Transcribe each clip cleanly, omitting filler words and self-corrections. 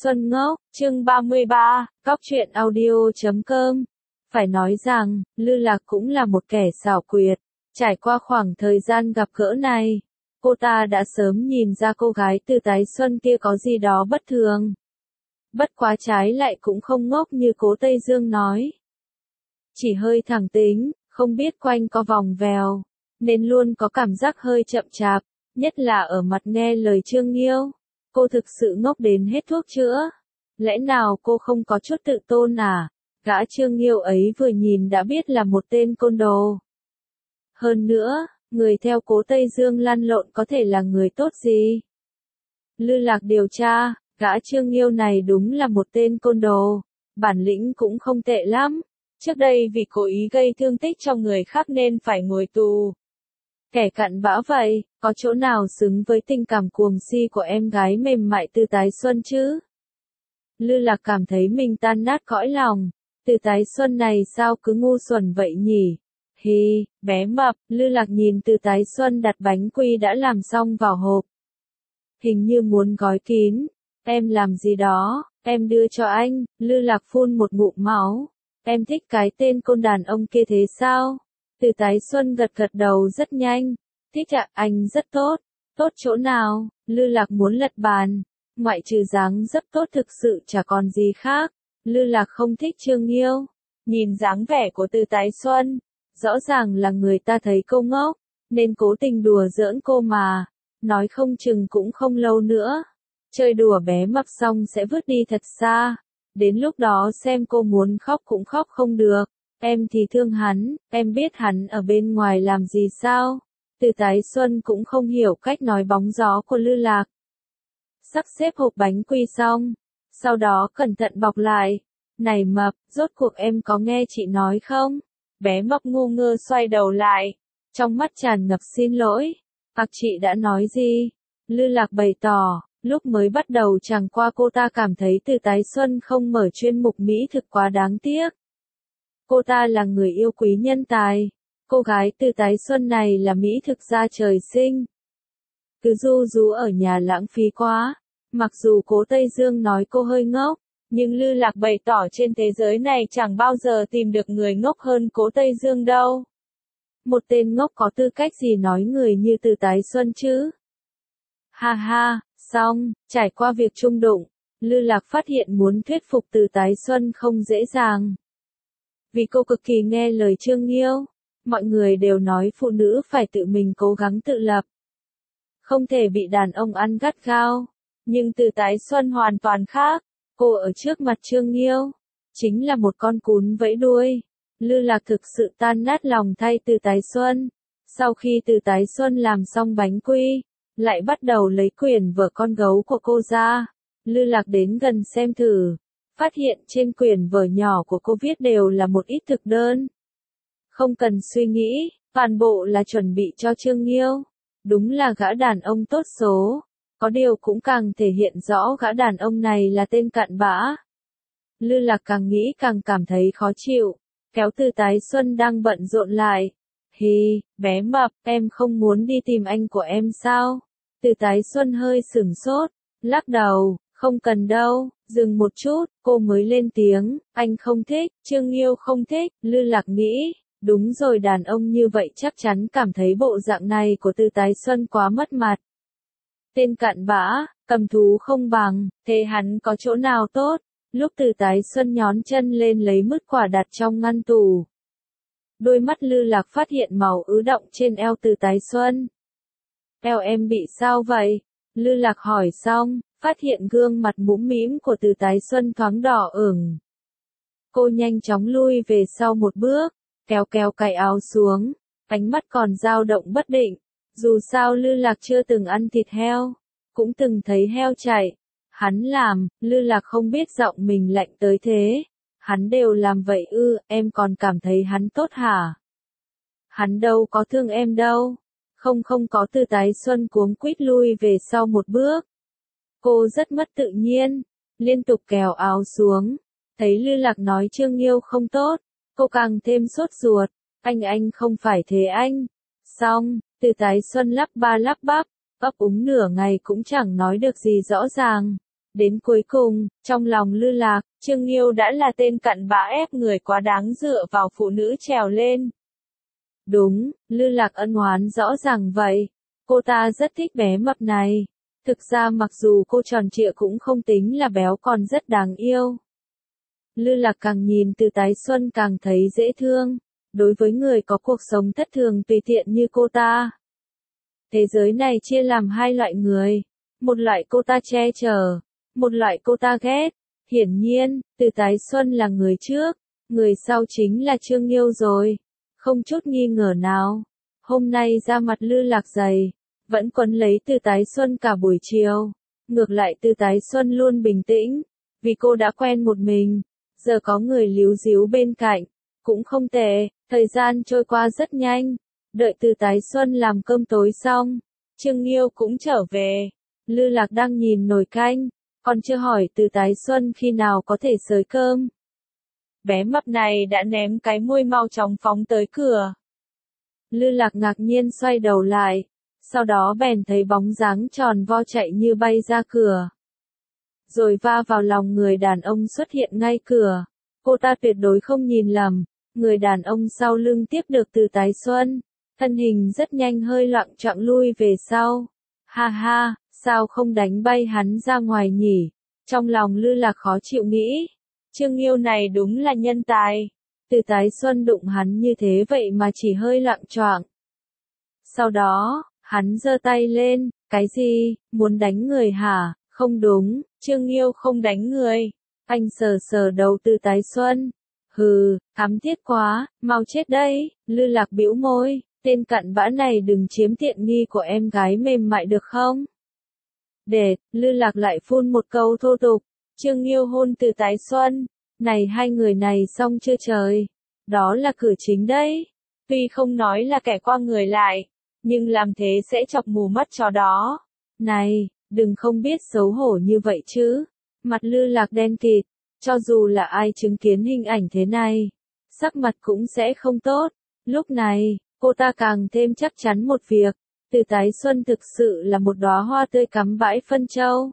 Xuân ngốc, chương 33, Cóc truyện audio.com. Phải nói rằng, Lư Lạc cũng là một kẻ xảo quyệt. Trải qua khoảng thời gian gặp gỡ này, cô ta đã sớm nhìn ra cô gái Từ Tái Xuân kia có gì đó bất thường. Bất quá trái lại cũng không ngốc như Cố Tây Dương nói. Chỉ hơi thẳng tính, không biết quanh co vòng vèo, nên luôn có cảm giác hơi chậm chạp, nhất là ở mặt nghe lời Trương Nghiêu. Cô thực sự ngốc đến hết thuốc chữa. Lẽ nào cô không có chút tự tôn à? Gã Trương Nghiêu ấy vừa nhìn đã biết là một tên côn đồ. Hơn nữa, người theo Cố Tây Dương lăn lộn có thể là người tốt gì? Lư Lạc điều tra, gã Trương Nghiêu này đúng là một tên côn đồ. Bản lĩnh cũng không tệ lắm. Trước đây vì cố ý gây thương tích cho người khác nên phải ngồi tù. Kẻ cặn bã vậy, có chỗ nào xứng với tình cảm cuồng si của em gái mềm mại Từ Tái Xuân chứ? Lư Lạc cảm thấy mình tan nát cõi lòng. Từ Tái Xuân này sao cứ ngu xuẩn vậy nhỉ? Hi, bé mập, Lư Lạc nhìn Từ Tái Xuân đặt bánh quy đã làm xong vào hộp. Hình như muốn gói kín. Em làm gì đó, em đưa cho anh. Lư Lạc phun một ngụm máu. Em thích cái tên côn đàn ông kia thế sao? Từ Tái Xuân gật gật đầu rất nhanh. Thích ạ, anh rất tốt. Tốt chỗ nào? Lư Lạc muốn lật bàn. Ngoại trừ dáng dấp tốt thực sự chả còn gì khác. Lư Lạc không thích Trương Nghiêu. Nhìn dáng vẻ của Từ Tái Xuân, rõ ràng là người ta thấy cô ngốc, nên cố tình đùa giỡn cô mà. Nói không chừng cũng không lâu nữa. Chơi đùa bé mập xong sẽ vứt đi thật xa. Đến lúc đó xem cô muốn khóc cũng khóc không được. Em thì thương hắn, em biết hắn ở bên ngoài làm gì sao? Từ Tái Xuân cũng không hiểu cách nói bóng gió của Lư Lạc. Sắp xếp hộp bánh quy xong, sau đó cẩn thận bọc lại. Này mập, rốt cuộc em có nghe chị nói không? Bé mập ngu ngơ xoay đầu lại, trong mắt tràn ngập xin lỗi. Chị đã nói gì? Lư Lạc bày tỏ, lúc mới bắt đầu chẳng qua cô ta cảm thấy Từ Tái Xuân không mở chuyên mục mỹ thực quá đáng tiếc. Cô ta là người yêu quý nhân tài. Cô gái Từ Tái Xuân này là mỹ thực gia trời sinh. Cứ ru rú ở nhà lãng phí quá. Mặc dù Cố Tây Dương nói cô hơi ngốc, nhưng Lư Lạc bày tỏ trên thế giới này chẳng bao giờ tìm được người ngốc hơn Cố Tây Dương đâu. Một tên ngốc có tư cách gì nói người như Từ Tái Xuân chứ? Ha ha, xong, trải qua việc chung đụng, Lư Lạc phát hiện muốn thuyết phục Từ Tái Xuân không dễ dàng. Vì cô cực kỳ nghe lời Trương Nghiêu, mọi người đều nói phụ nữ phải tự mình cố gắng tự lập. Không thể bị đàn ông ăn gắt gao. Nhưng Từ Tái Xuân hoàn toàn khác. Cô ở trước mặt Trương Nghiêu, chính là một con cún vẫy đuôi. Lư Lạc thực sự tan nát lòng thay Từ Tái Xuân. Sau khi Từ Tái Xuân làm xong bánh quy, lại bắt đầu lấy quyển vở con gấu của cô ra. Lư Lạc đến gần xem thử, phát hiện trên quyển vở nhỏ của cô viết đều là một ít thực đơn. Không cần suy nghĩ, toàn bộ là chuẩn bị cho Trương Nghiêu. Đúng là gã đàn ông tốt số. Có điều cũng càng thể hiện rõ gã đàn ông này là tên cặn bã. Lư Lạc càng nghĩ càng cảm thấy khó chịu, kéo Từ Tái Xuân đang bận rộn lại. Hi, bé mập, em không muốn đi tìm anh của em sao? Từ Tái Xuân hơi sửng sốt, lắc đầu, không cần đâu. Dừng một chút, cô mới lên tiếng, anh không thích, Trương Nghiêu không thích. Lư Lạc nghĩ, đúng rồi, đàn ông như vậy chắc chắn cảm thấy bộ dạng này của Từ Tái Xuân quá mất mặt. Tên cặn bã, cầm thú không bằng, thế hắn có chỗ nào tốt? Lúc Từ Tái Xuân nhón chân lên lấy mứt quả đặt trong ngăn tủ. Đôi mắt Lư Lạc phát hiện màu ứ động trên eo Từ Tái Xuân. Eo em bị sao vậy? Lư Lạc hỏi xong, phát hiện gương mặt mũm mĩm của Từ Tái Xuân thoáng đỏ ửng. Cô nhanh chóng lui về sau một bước, kéo cái áo xuống, ánh mắt còn dao động bất định. Dù sao Lư Lạc chưa từng ăn thịt heo, cũng từng thấy heo chạy. Hắn làm, Lư Lạc không biết giọng mình lạnh tới thế. Hắn đều làm vậy ư, em còn cảm thấy hắn tốt hả? Hắn đâu có thương em đâu. Không có. Từ Tái Xuân cuống quýt lui về sau một bước. Cô rất mất tự nhiên, liên tục kéo áo xuống. Thấy Lư Lạc nói Trương Nghiêu không tốt, cô càng thêm sốt ruột. Anh không phải thế anh. Xong, Từ Tái Xuân lắp ba lắp bắp, ấp úng nửa ngày cũng chẳng nói được gì rõ ràng. Đến cuối cùng, trong lòng Lư Lạc, Trương Nghiêu đã là tên cặn bã ép người quá đáng dựa vào phụ nữ trèo lên. Đúng, Lư Lạc ân oán rõ ràng vậy. Cô ta rất thích bé mập này. Thực ra mặc dù cô tròn trịa cũng không tính là béo còn rất đáng yêu. Lư Lạc càng nhìn Từ Tái Xuân càng thấy dễ thương. Đối với người có cuộc sống thất thường tùy tiện như cô ta. Thế giới này chia làm hai loại người. Một loại cô ta che chở. Một loại cô ta ghét. Hiển nhiên, Từ Tái Xuân là người trước. Người sau chính là Trương Nghiêu rồi. Không chút nghi ngờ nào. Hôm nay da mặt Lư Lạc dày. Vẫn quấn lấy Từ Tái Xuân cả buổi chiều. Ngược lại Từ Tái Xuân luôn bình tĩnh. Vì cô đã quen một mình. Giờ có người líu díu bên cạnh. Cũng không tệ. Thời gian trôi qua rất nhanh. Đợi Từ Tái Xuân làm cơm tối xong. Trương Nghiêu cũng trở về. Lư Lạc đang nhìn nồi canh. Còn chưa hỏi Từ Tái Xuân khi nào có thể xới cơm. Bé mập này đã ném cái môi mau chóng phóng tới cửa. Lư Lạc ngạc nhiên xoay đầu lại. Sau đó bèn thấy bóng dáng tròn vo chạy như bay ra cửa. Rồi va vào lòng người đàn ông xuất hiện ngay cửa. Cô ta tuyệt đối không nhìn lầm. Người đàn ông sau lưng tiếp được Từ Tái Xuân. Thân hình rất nhanh hơi loạng choạng lui về sau. Ha ha, sao không đánh bay hắn ra ngoài nhỉ? Trong lòng Lư Lạc khó chịu nghĩ. Trương Nghiêu này đúng là nhân tài. Từ Tái Xuân đụng hắn như thế vậy mà chỉ hơi loạng choạng. Sau đó, hắn giơ tay lên. Cái gì, muốn đánh người hả? Không đúng, Trương Nghiêu không đánh người. Anh sờ sờ đầu Từ Tái Xuân. Hừ, thắm thiết quá, mau chết đây. Lư Lạc bĩu môi. Tên cặn bã này đừng chiếm tiện nghi của em gái mềm mại được không? Để, Lư Lạc lại phun một câu thô tục. Trương Nghiêu hôn Từ Tái Xuân. Này hai người này xong chưa trời? Đó là cửa chính đấy. Tuy không nói là kẻ qua người lại, nhưng làm thế sẽ chọc mù mắt chó đó. Này, đừng không biết xấu hổ như vậy chứ. Mặt Lư Lạc đen kịt. Cho dù là ai chứng kiến hình ảnh thế này, sắc mặt cũng sẽ không tốt. Lúc này, cô ta càng thêm chắc chắn một việc. Từ Tái Xuân thực sự là một đóa hoa tươi cắm bãi phân châu.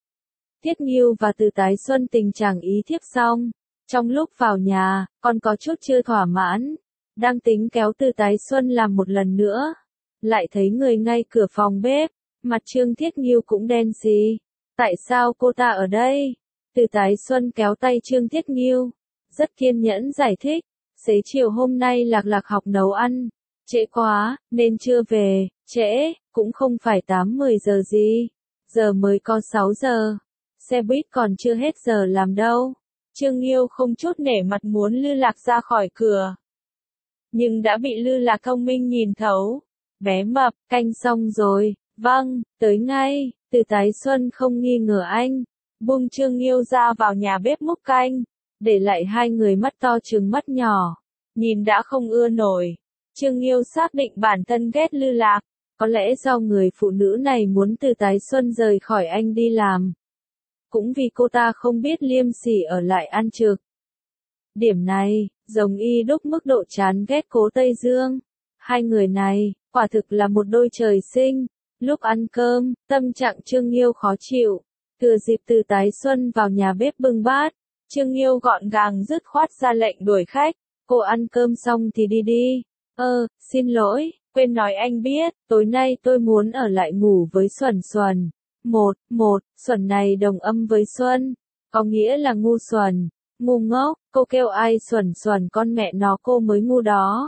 Thiết Nghiêu và Từ Tái Xuân tình trạng ý thiếp xong. Trong lúc vào nhà, còn có chút chưa thỏa mãn. Đang tính kéo Từ Tái Xuân làm một lần nữa. Lại thấy người ngay cửa phòng bếp. Mặt Trương Thiết Nghiêu cũng đen xì. Tại sao cô ta ở đây? Từ Tái Xuân kéo tay Trương Thiết Nghiêu. Rất kiên nhẫn giải thích. Xế chiều hôm nay Lạc Lạc học nấu ăn. Trễ quá, nên chưa về. Trễ, cũng không phải 8-10 giờ gì. Giờ mới có 6 giờ. Xe buýt còn chưa hết giờ làm đâu. Trương Nghiêu không chút nể mặt muốn Lư Lạc ra khỏi cửa. Nhưng đã bị Lư Lạc thông minh nhìn thấu. Bé mập, canh xong rồi. Vâng, tới ngay. Từ Tái Xuân không nghi ngờ anh. Buông Trương Nghiêu ra vào nhà bếp múc canh. Để lại hai người mắt to trừng mắt nhỏ. Nhìn đã không ưa nổi. Trương Nghiêu xác định bản thân ghét Lư Lạc. Có lẽ do người phụ nữ này muốn Từ Tái Xuân rời khỏi anh đi làm. Cũng vì cô ta không biết liêm sỉ ở lại ăn trực. Điểm này, giống y đúc mức độ chán ghét Cố Tây Dương. Hai người này, quả thực là một đôi trời sinh. Lúc ăn cơm, tâm trạng Trương Nghiêu khó chịu. Thừa dịp Từ Tái Xuân vào nhà bếp bưng bát, Trương Nghiêu gọn gàng dứt khoát ra lệnh đuổi khách. Cô ăn cơm xong thì đi đi. Xin lỗi, quên nói anh biết, tối nay tôi muốn ở lại ngủ với Xuẩn Xuẩn. Xuẩn này đồng âm với Xuân, có nghĩa là ngu xuẩn, ngu ngốc, cô kêu ai Xuẩn Xuẩn con mẹ nó cô mới ngu đó.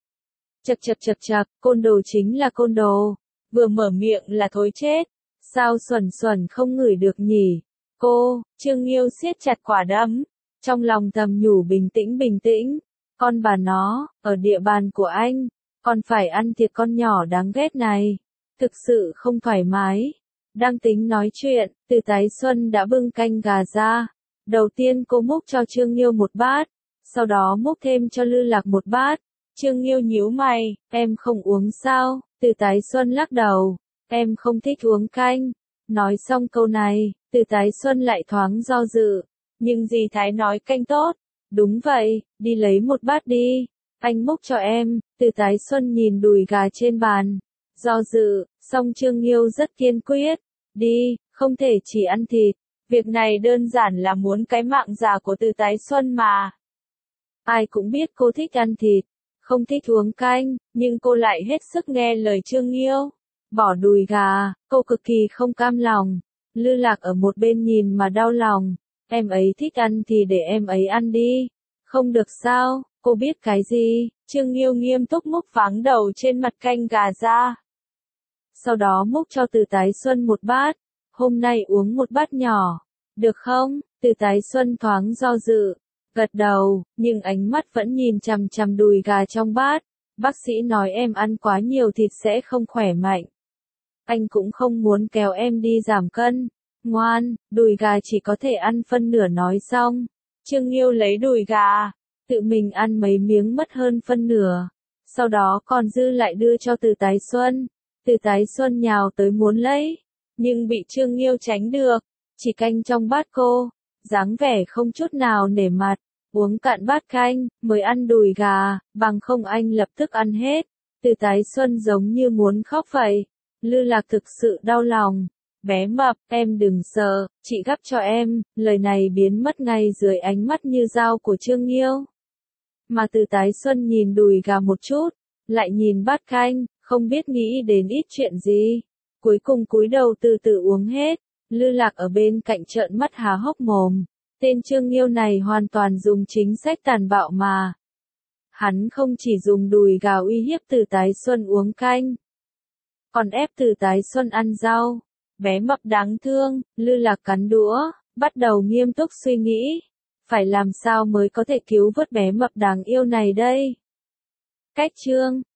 Chậc, côn đồ chính là côn đồ, vừa mở miệng là thối chết, sao Xuẩn Xuẩn không ngửi được nhỉ? Cô, Trương Nghiêu siết chặt quả đấm, trong lòng thầm nhủ bình tĩnh, con bà nó, ở địa bàn của anh, còn phải ăn thịt con nhỏ đáng ghét này, thực sự không thoải mái. Đang tính nói chuyện, Từ Tái Xuân đã bưng canh gà ra. Đầu tiên cô múc cho Trương Nghiêu một bát, sau đó múc thêm cho Lư Lạc một bát. Trương Nghiêu nhíu mày, em không uống sao? Từ Tái Xuân lắc đầu, em không thích uống canh. Nói xong câu này, Từ Tái Xuân lại thoáng do dự. Nhưng dì Thái nói canh tốt. Đúng vậy, đi lấy một bát đi. Anh múc cho em. Từ Tái Xuân nhìn đùi gà trên bàn. Do dự, song Trương Nghiêu rất kiên quyết. Đi, không thể chỉ ăn thịt. Việc này đơn giản là muốn cái mạng già của Từ Tái Xuân mà. Ai cũng biết cô thích ăn thịt, không thích uống canh, nhưng cô lại hết sức nghe lời Trương Nghiêu. Bỏ đùi gà, cô cực kỳ không cam lòng. Lư Lạc ở một bên nhìn mà đau lòng. Em ấy thích ăn thì để em ấy ăn đi. Không được sao, cô biết cái gì? Trương Nghiêu nghiêm túc múc váng đầu trên mặt canh gà ra. Sau đó múc cho Từ Tái Xuân một bát. Hôm nay uống một bát nhỏ. Được không? Từ Tái Xuân thoáng do dự. Gật đầu, nhưng ánh mắt vẫn nhìn chằm chằm đùi gà trong bát. Bác sĩ nói em ăn quá nhiều thịt sẽ không khỏe mạnh. Anh cũng không muốn kéo em đi giảm cân. Ngoan, đùi gà chỉ có thể ăn phân nửa nói xong. Trương Nghiêu lấy đùi gà, tự mình ăn mấy miếng mất hơn phân nửa. Sau đó còn dư lại đưa cho Từ Tái Xuân. Từ Tái Xuân nhào tới muốn lấy, nhưng bị Trương Nghiêu tránh được. Chỉ canh trong bát cô, dáng vẻ không chút nào nể mặt. Uống cạn bát canh, mới ăn đùi gà, bằng không anh lập tức ăn hết. Từ Tái Xuân giống như muốn khóc vậy. Lư Lạc thực sự đau lòng. Bé mập, em đừng sợ, chị gắp cho em. Lời này biến mất ngay dưới ánh mắt như dao của Trương Nghiêu. Mà Từ Tái Xuân nhìn đùi gà một chút, lại nhìn bát canh, không biết nghĩ đến ít chuyện gì. Cuối cùng cúi đầu từ từ uống hết. Lư Lạc ở bên cạnh trợn mắt há hốc mồm. Tên Trương Nghiêu này hoàn toàn dùng chính sách tàn bạo mà. Hắn không chỉ dùng đùi gà uy hiếp Từ Tái Xuân uống canh, còn ép Từ Tái Xuân ăn rau. Bé mập đáng thương, Lư Lạc cắn đũa, bắt đầu nghiêm túc suy nghĩ. Phải làm sao mới có thể cứu vớt bé mập đáng yêu này đây? Cách chương